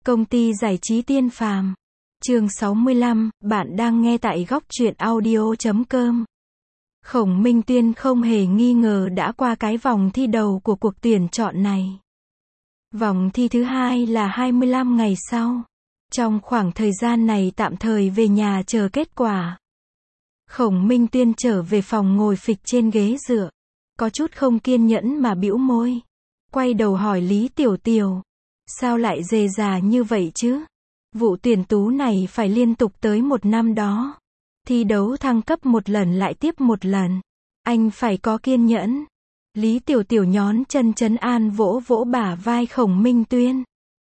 Công ty giải trí Tiên Phàm. Chương 65, bạn đang nghe tại góc truyện audio.com. Khổng Minh Tuyên không hề nghi ngờ đã qua cái vòng thi đầu của cuộc tuyển chọn này. Vòng thi thứ hai là 25 ngày sau. Trong khoảng thời gian này tạm thời về nhà chờ kết quả. Khổng Minh Tuyên trở về phòng ngồi phịch trên ghế dựa. Có chút không kiên nhẫn mà bĩu môi. Quay đầu hỏi Lý Tiểu Tiểu. Sao lại rề rà như vậy chứ? Vụ tuyển tú này phải liên tục tới 1 năm đó. Thi đấu thăng cấp một lần lại tiếp một lần. Anh phải có kiên nhẫn. Lý Tiểu Tiểu nhón chân trấn an vỗ vỗ bả vai Khổng Minh Tuyên.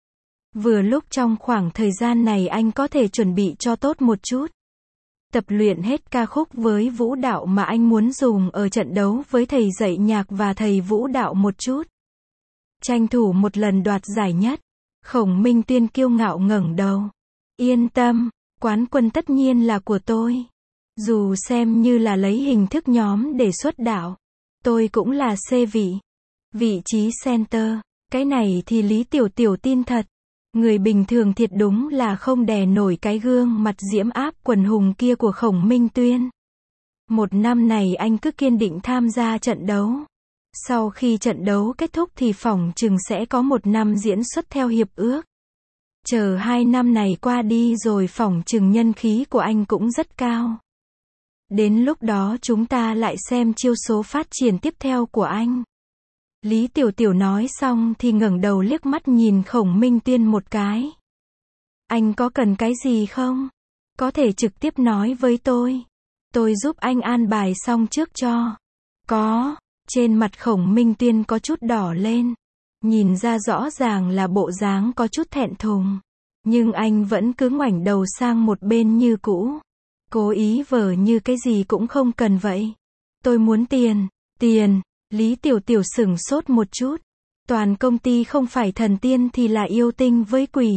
Vừa lúc trong khoảng thời gian này anh có thể chuẩn bị cho tốt một chút. Tập luyện hết ca khúc với vũ đạo mà anh muốn dùng ở trận đấu với thầy dạy nhạc và thầy vũ đạo một chút. Tranh thủ một lần đoạt giải nhất. Khổng Minh Tuyên kiêu ngạo ngẩng đầu. Yên tâm, quán quân tất nhiên là của tôi. Dù xem như là lấy hình thức nhóm để xuất đạo. Tôi cũng là C vị. Vị trí center. Cái này thì Lý Tiểu Tiểu tin thật. Người bình thường thiệt đúng là không đè nổi cái gương mặt diễm áp quần hùng kia của Khổng Minh Tuyên. 1 năm này anh cứ kiên định tham gia trận đấu. Sau khi trận đấu kết thúc thì phỏng chừng sẽ có 1 năm diễn xuất theo hiệp ước. Chờ 2 năm này qua đi rồi phỏng chừng nhân khí của anh cũng rất cao. Đến lúc đó chúng ta lại xem chiêu số phát triển tiếp theo của anh. Lý Tiểu Tiểu nói xong thì ngẩng đầu liếc mắt nhìn Khổng Minh Tuyên một cái. Anh có cần cái gì không? Có thể trực tiếp nói với tôi. Tôi giúp anh an bài xong trước cho. Có. Trên mặt Khổng Minh Tuyên có chút đỏ lên. Nhìn ra rõ ràng là bộ dáng có chút thẹn thùng. Nhưng anh vẫn cứ ngoảnh đầu sang một bên như cũ. Cố ý vờ như cái gì cũng không cần vậy. Tôi muốn tiền. Tiền. Lý Tiểu Tiểu sửng sốt một chút. Toàn công ty không phải thần tiên thì là yêu tinh với quỷ.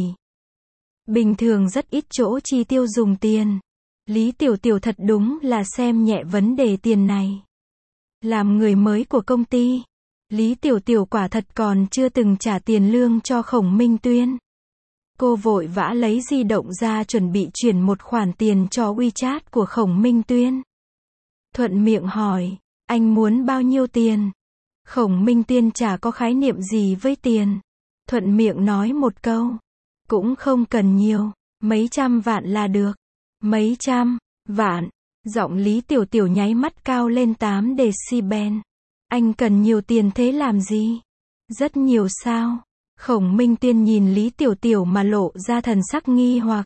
Bình thường rất ít chỗ chi tiêu dùng tiền. Lý Tiểu Tiểu thật đúng là xem nhẹ vấn đề tiền này. Làm người mới của công ty, Lý Tiểu Tiểu quả thật còn chưa từng trả tiền lương cho Khổng Minh Tuyên. Cô vội vã lấy di động ra chuẩn bị chuyển một khoản tiền cho WeChat của Khổng Minh Tuyên. Thuận miệng hỏi, anh muốn bao nhiêu tiền? Khổng Minh Tuyên chả có khái niệm gì với tiền. Thuận miệng nói một câu, cũng không cần nhiều, mấy trăm vạn là được. Mấy trăm vạn. Giọng Lý Tiểu Tiểu nháy mắt cao lên 8 decibel. Anh cần nhiều tiền thế làm gì? Rất nhiều sao? Khổng Minh Tuyên nhìn Lý Tiểu Tiểu mà lộ ra thần sắc nghi hoặc.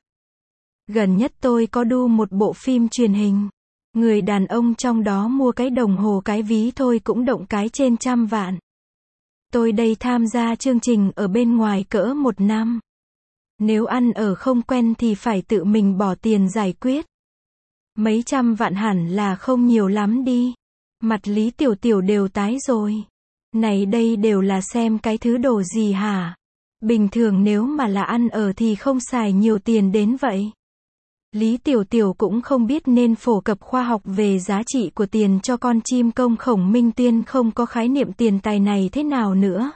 Gần nhất tôi có đu một bộ phim truyền hình. Người đàn ông trong đó mua cái đồng hồ cái ví thôi cũng động cái trên 100 vạn. Tôi đây tham gia chương trình ở bên ngoài cỡ 1 năm. Nếu ăn ở không quen thì phải tự mình bỏ tiền giải quyết. Mấy trăm vạn hẳn là không nhiều lắm đi. Mặt Lý Tiểu Tiểu đều tái rồi. Này đây đều là xem cái thứ đồ gì hả? Bình thường nếu mà là ăn ở thì không xài nhiều tiền đến vậy. Lý Tiểu Tiểu cũng không biết nên phổ cập khoa học về giá trị của tiền cho con chim công. Khổng Minh Tuyên không có khái niệm tiền tài này thế nào nữa.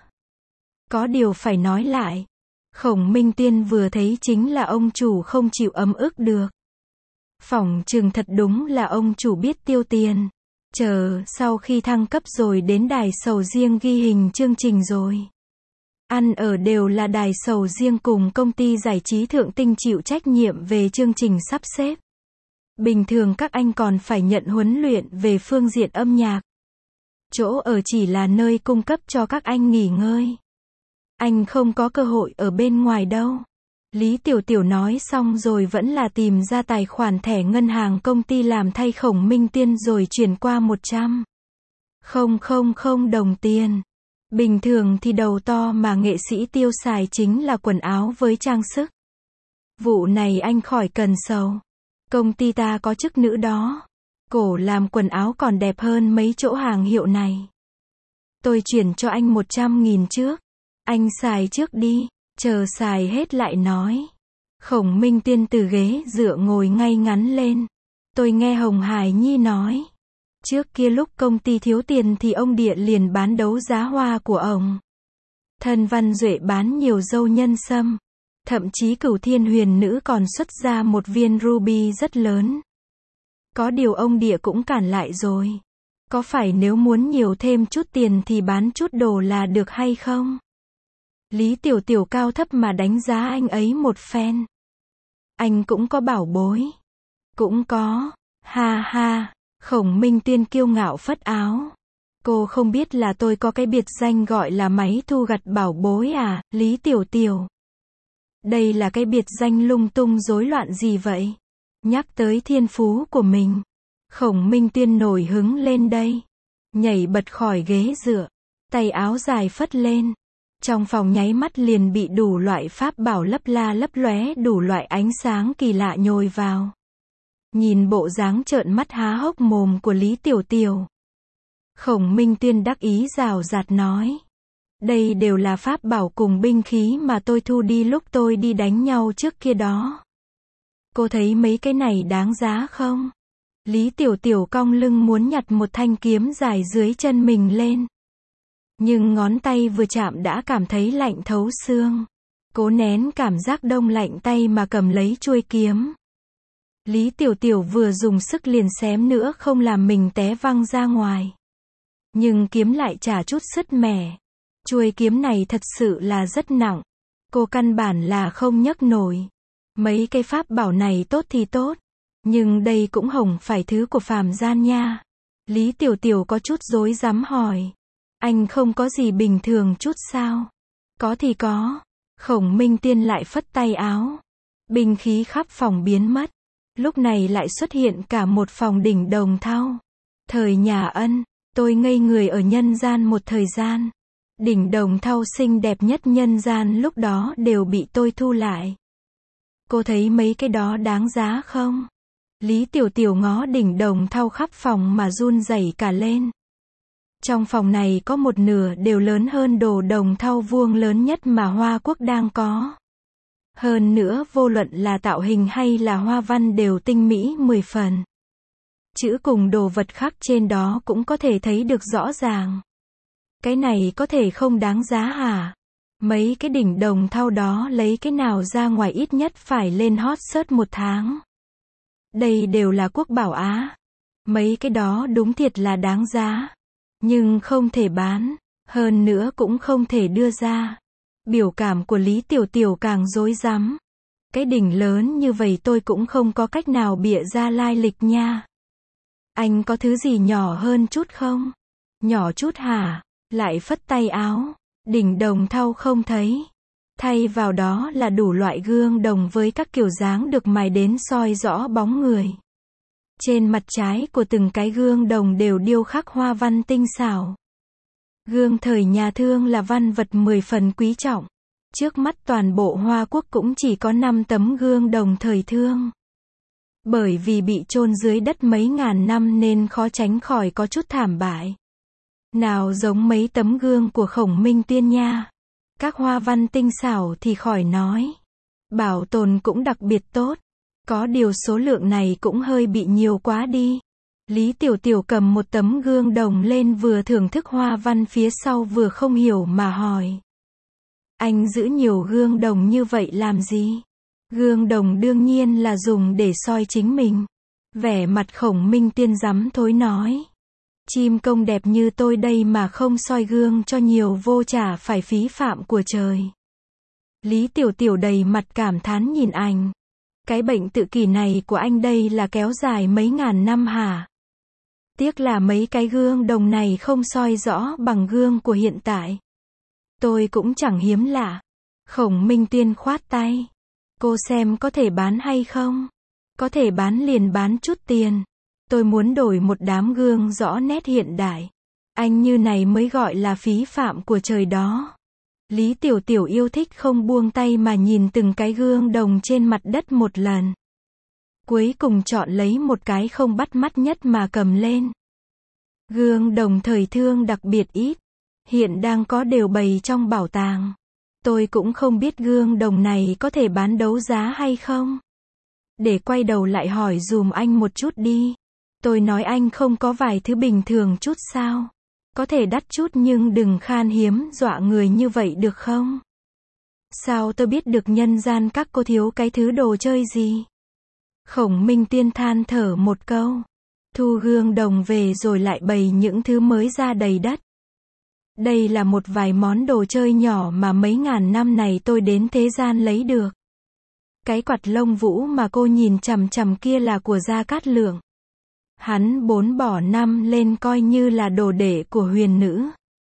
Có điều phải nói lại. Khổng Minh Tuyên vừa thấy chính là ông chủ không chịu ấm ức được. Phỏng chừng thật đúng là ông chủ biết tiêu tiền. Chờ, sau khi thăng cấp rồi đến đài sầu riêng ghi hình chương trình rồi. Ăn ở đều là đài sầu riêng cùng công ty giải trí Thượng Tinh chịu trách nhiệm về chương trình sắp xếp. Bình thường các anh còn phải nhận huấn luyện về phương diện âm nhạc. Chỗ ở chỉ là nơi cung cấp cho các anh nghỉ ngơi. Anh không có cơ hội ở bên ngoài đâu. Lý Tiểu Tiểu nói xong rồi vẫn là tìm ra tài khoản thẻ ngân hàng công ty làm thay Khổng Minh Tuyên rồi chuyển qua 100.000 đồng tiền. Bình thường thì đầu to mà nghệ sĩ tiêu xài chính là quần áo với trang sức. Vụ này anh khỏi cần sầu. Công ty ta có chức nữ đó. Cổ làm quần áo còn đẹp hơn mấy chỗ hàng hiệu này. Tôi chuyển cho anh 100.000 trước. Anh xài trước đi. Chờ xài hết lại nói. Khổng Minh Tuyên từ ghế dựa ngồi ngay ngắn lên. Tôi nghe Hồng Hải Nhi nói. Trước kia lúc công ty thiếu tiền thì ông Địa liền bán đấu giá hoa của ông. Thân Văn Duệ bán nhiều dâu nhân sâm. Thậm chí Cửu Thiên Huyền Nữ còn xuất ra một viên ruby rất lớn. Có điều ông địa cũng cản lại rồi. Có phải nếu muốn nhiều thêm chút tiền thì bán chút đồ là được hay không? Lý Tiểu Tiểu cao thấp mà đánh giá anh ấy một phen. Anh cũng có bảo bối. Cũng có. Ha ha. Khổng Minh Tuyên kiêu ngạo phất áo. Cô không biết là tôi có cái biệt danh gọi là máy thu gặt bảo bối à, Lý Tiểu Tiểu. Đây là cái biệt danh lung tung rối loạn gì vậy? Nhắc tới thiên phú của mình. Khổng Minh Tuyên nổi hứng lên đây. Nhảy bật khỏi ghế dựa. Tay áo dài phất lên. Trong phòng nháy mắt liền bị đủ loại pháp bảo lấp la lấp lóe, đủ loại ánh sáng kỳ lạ nhồi vào. Nhìn bộ dáng trợn mắt há hốc mồm của Lý Tiểu Tiểu. Khổng Minh Tuyên đắc ý rào rạt nói. Đây đều là pháp bảo cùng binh khí mà tôi thu đi lúc tôi đi đánh nhau trước kia đó. Cô thấy mấy cái này đáng giá không? Lý Tiểu Tiểu cong lưng muốn nhặt một thanh kiếm dài dưới chân mình lên. Nhưng ngón tay vừa chạm đã cảm thấy lạnh thấu xương. Cố nén cảm giác đông lạnh tay mà cầm lấy chuôi kiếm. Lý Tiểu Tiểu vừa dùng sức liền xém nữa không làm mình té văng ra ngoài. Nhưng kiếm lại chả chút sứt mẻ. Chuôi kiếm này thật sự là rất nặng. Cô căn bản là không nhấc nổi. Mấy cái pháp bảo này tốt thì tốt. Nhưng đây cũng hổng phải thứ của phàm gian nha. Lý Tiểu Tiểu có chút rối rắm hỏi. Anh không có gì bình thường chút sao? Có thì có. Khổng Minh Tiên lại phất tay áo. Binh khí khắp phòng biến mất. Lúc này lại xuất hiện cả một phòng đỉnh đồng thau. Thời nhà Ân, tôi ngây người ở nhân gian một thời gian. Đỉnh đồng thau xinh đẹp nhất nhân gian lúc đó đều bị tôi thu lại. Cô thấy mấy cái đó đáng giá không? Lý Tiểu Tiểu ngó đỉnh đồng thau khắp phòng mà run rẩy cả lên. Trong phòng này có một nửa đều lớn hơn đồ đồng thau vuông lớn nhất mà Hoa Quốc đang có. Hơn nữa vô luận là tạo hình hay là hoa văn đều tinh mỹ 10 phần. Chữ cùng đồ vật khắc trên đó cũng có thể thấy được rõ ràng. Cái này có thể không đáng giá hả? Mấy cái đỉnh đồng thau đó lấy cái nào ra ngoài ít nhất phải lên hot search 1 tháng. Đây đều là quốc bảo Á. Mấy cái đó đúng thiệt là đáng giá. Nhưng không thể bán. Hơn nữa cũng không thể đưa ra. Biểu cảm của Lý Tiểu Tiểu càng rối rắm. Cái đỉnh lớn như vậy tôi cũng không có cách nào bịa ra lai lịch nha. Anh có thứ gì nhỏ hơn chút không? Nhỏ chút hả? Lại phất tay áo. Đỉnh đồng thau không thấy. Thay vào đó là đủ loại gương đồng với các kiểu dáng được mài đến soi rõ bóng người. Trên mặt trái của từng cái gương đồng đều điêu khắc hoa văn tinh xảo. Gương thời nhà Thương là văn vật 10 phần quý trọng. Trước mắt toàn bộ Hoa Quốc cũng chỉ có 5 tấm gương đồng thời Thương. Bởi vì bị chôn dưới đất mấy ngàn năm nên khó tránh khỏi có chút thảm bại. Nào giống mấy tấm gương của Khổng Minh Tuyên nha. Các hoa văn tinh xảo thì khỏi nói. Bảo tồn cũng đặc biệt tốt. Có điều số lượng này cũng hơi bị nhiều quá đi. Lý Tiểu Tiểu cầm một tấm gương đồng lên vừa thưởng thức hoa văn phía sau vừa không hiểu mà hỏi. Anh giữ nhiều gương đồng như vậy làm gì? Gương đồng đương nhiên là dùng để soi chính mình. Vẻ mặt Khổng Minh Tiên rắm thối nói. Chim công đẹp như tôi đây mà không soi gương cho nhiều vô chả phải phí phạm của trời. Lý Tiểu Tiểu đầy mặt cảm thán nhìn anh. Cái bệnh tự kỷ này của anh đây là kéo dài mấy ngàn năm hả? Tiếc là mấy cái gương đồng này không soi rõ bằng gương của hiện tại. Tôi cũng chẳng hiếm lạ. Khổng Minh Tiên khoát tay. Cô xem có thể bán hay không? Có thể bán liền bán chút tiền. Tôi muốn đổi một đám gương rõ nét hiện đại. Anh như này mới gọi là phí phạm của trời đó. Lý Tiểu Tiểu yêu thích không buông tay mà nhìn từng cái gương đồng trên mặt đất một lần. Cuối cùng chọn lấy một cái không bắt mắt nhất mà cầm lên. Gương đồng thời Thương đặc biệt ít. Hiện đang có đều bày trong bảo tàng. Tôi cũng không biết gương đồng này có thể bán đấu giá hay không. Để quay đầu lại hỏi dùm anh một chút đi. Tôi nói anh không có vài thứ bình thường chút sao? Có thể đắt chút nhưng đừng khan hiếm dọa người như vậy được không? Sao tôi biết được nhân gian các cô thiếu cái thứ đồ chơi gì? Khổng Minh Tiên than thở một câu. Thu gương đồng về rồi lại bày những thứ mới ra đầy đất. Đây là một vài món đồ chơi nhỏ mà mấy ngàn năm này tôi đến thế gian lấy được. Cái quạt lông vũ mà cô nhìn chằm chằm kia là của Gia Cát Lượng. Hắn 4 bỏ 5 lên coi như là đồ đệ của huyền nữ.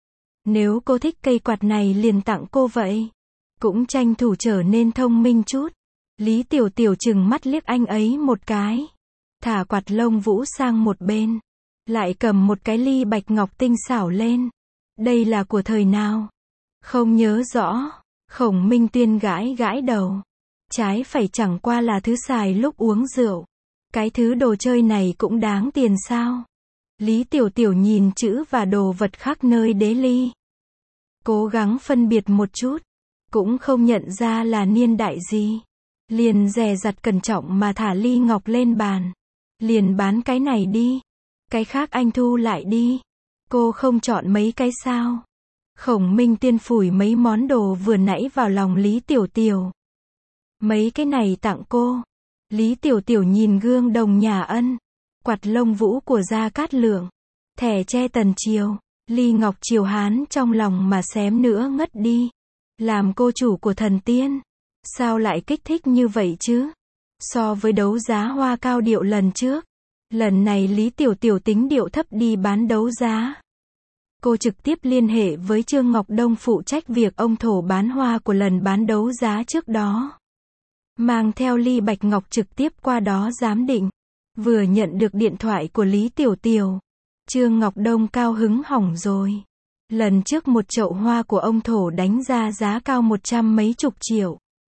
Nếu cô thích cây quạt này liền tặng cô vậy. Cũng tranh thủ trở nên thông minh chút. Lý Tiểu Tiểu chừng mắt liếc anh ấy một cái. Thả quạt lông vũ sang một bên. Lại cầm một cái ly bạch ngọc tinh xảo lên. Đây là của thời nào? Không nhớ rõ. Khổng Minh Tuyên gãi gãi đầu. Trái phải chẳng qua là thứ xài lúc uống rượu. Cái thứ đồ chơi này cũng đáng tiền sao? Lý Tiểu Tiểu nhìn chữ và đồ vật khắc nơi đế ly. Cố gắng phân biệt một chút. Cũng không nhận ra là niên đại gì. Liền dè dặt cẩn trọng mà thả ly ngọc lên bàn. Liền bán cái này đi. Cái khác anh thu lại đi. Cô không chọn mấy cái sao? Khổng Minh Tiên phủi mấy món đồ vừa nãy vào lòng Lý Tiểu Tiểu. Mấy cái này tặng cô. Lý Tiểu Tiểu nhìn gương đồng nhà Ân. Quạt lông vũ của Gia Cát Lượng. Thẻ tre Tần Triều. Ly ngọc Triều Hán trong lòng mà xém nữa ngất đi. Làm cô chủ của thần tiên. Sao lại kích thích như vậy chứ? So với đấu giá hoa cao điệu lần trước. Lần này Lý Tiểu Tiểu tính điệu thấp đi bán đấu giá. Cô trực tiếp liên hệ với Trương Ngọc Đông phụ trách việc ông thổ bán hoa của lần bán đấu giá trước đó. Mang theo ly bạch ngọc trực tiếp qua đó giám định. Vừa nhận được điện thoại của Lý Tiểu Tiểu. Trương Ngọc Đông cao hứng hỏng rồi. Lần trước một chậu hoa của ông thổ đánh ra giá cao 100 mấy chục triệu.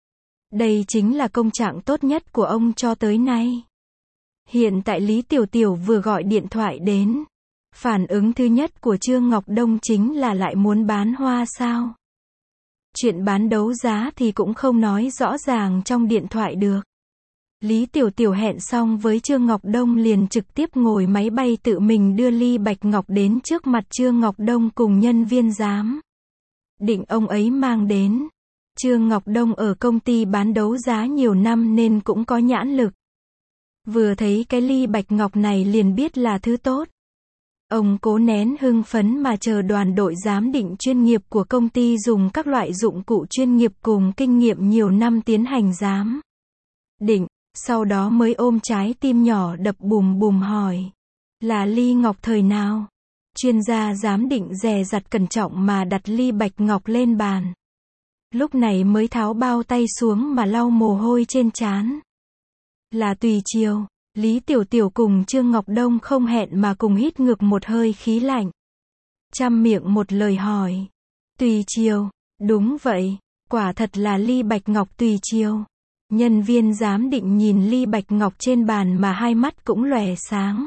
Đây chính là công trạng tốt nhất của ông cho tới nay. Hiện tại Lý Tiểu Tiểu vừa gọi điện thoại đến. Phản ứng thứ nhất của Trương Ngọc Đông chính là lại muốn bán hoa sao? Chuyện bán đấu giá thì cũng không nói rõ ràng trong điện thoại được. Lý Tiểu Tiểu hẹn xong với Trương Ngọc Đông liền trực tiếp ngồi máy bay tự mình đưa ly bạch ngọc đến trước mặt Trương Ngọc Đông cùng nhân viên giám định ông ấy mang đến. Trương Ngọc Đông ở công ty bán đấu giá nhiều năm nên cũng có nhãn lực. Vừa thấy cái ly bạch ngọc này liền biết là thứ tốt. Ông cố nén hưng phấn mà chờ đoàn đội giám định chuyên nghiệp của công ty dùng các loại dụng cụ chuyên nghiệp cùng kinh nghiệm nhiều năm tiến hành giám định, sau đó mới ôm trái tim nhỏ đập bùm bùm hỏi. Là ly ngọc thời nào? Chuyên gia giám định dè dặt cẩn trọng mà đặt ly bạch ngọc lên bàn. Lúc này mới tháo bao tay xuống mà lau mồ hôi trên trán. Là tùy chiều. Lý Tiểu Tiểu cùng Trương Ngọc Đông không hẹn mà cùng hít ngược một hơi khí lạnh. Trăm miệng một lời hỏi. Tùy chiều. Đúng vậy. Quả thật là ly bạch ngọc tùy chiều. Nhân viên giám định nhìn ly bạch ngọc trên bàn mà hai mắt cũng lòe sáng.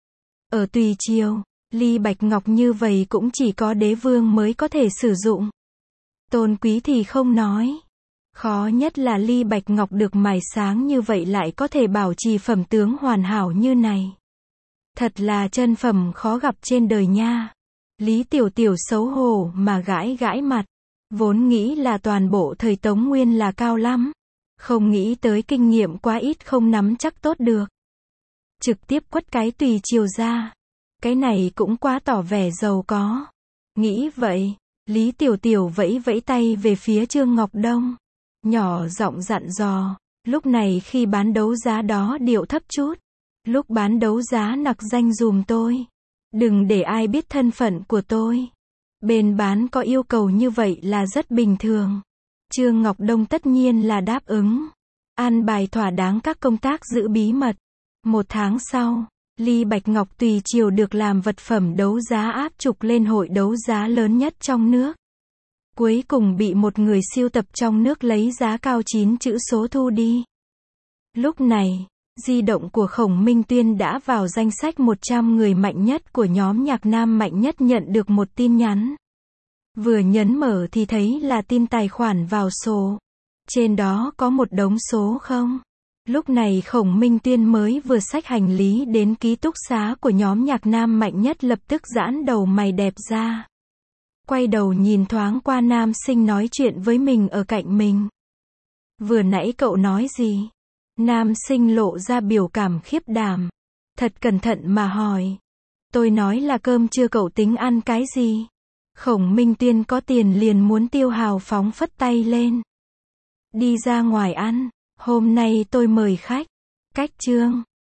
Ở tùy chiều, ly bạch ngọc như vậy cũng chỉ có đế vương mới có thể sử dụng. Tôn quý thì không nói. Khó nhất là ly bạch ngọc được mài sáng như vậy lại có thể bảo trì phẩm tướng hoàn hảo như này. Thật là chân phẩm khó gặp trên đời nha. Lý Tiểu Tiểu xấu hổ mà gãi gãi mặt. Vốn nghĩ là toàn bộ thời Tống Nguyên là cao lắm. Không nghĩ tới kinh nghiệm quá ít không nắm chắc tốt được. Trực tiếp quất cái tùy chiều ra. Cái này cũng quá tỏ vẻ giàu có. Nghĩ vậy, Lý Tiểu Tiểu vẫy vẫy tay về phía Trương Ngọc Đông. Nhỏ giọng dặn dò, lúc này khi bán đấu giá đó điệu thấp chút. Lúc bán đấu giá nặc danh dùm tôi. Đừng để ai biết thân phận của tôi. Bên bán có yêu cầu như vậy là rất bình thường. Trương Ngọc Đông tất nhiên là đáp ứng. An bài thỏa đáng các công tác giữ bí mật. 1 tháng sau, ly bạch ngọc tùy chiều được làm vật phẩm đấu giá áp trục lên hội đấu giá lớn nhất trong nước. Cuối cùng bị một người sưu tập trong nước lấy giá cao 9 chữ số thu đi. Lúc này, di động của Khổng Minh Tuyên đã vào danh sách 100 người mạnh nhất của nhóm nhạc nam mạnh nhất nhận được một tin nhắn. Vừa nhấn mở thì thấy là tin tài khoản vào số. Trên đó có một đống số không. Lúc này Khổng Minh Tuyên mới vừa xách hành lý đến ký túc xá của nhóm nhạc nam mạnh nhất lập tức giãn đầu mày đẹp ra. quay đầu nhìn thoáng qua nam sinh nói chuyện với mình ở cạnh mình. Vừa nãy cậu nói gì? Nam sinh lộ ra biểu cảm khiếp đảm. Thật cẩn thận mà hỏi. Tôi nói là cơm trưa cậu tính ăn cái gì? Khổng Minh Tuyên có tiền liền muốn tiêu hào phóng phất tay lên. Đi ra ngoài ăn. Hôm nay tôi mời khách. Cách chương.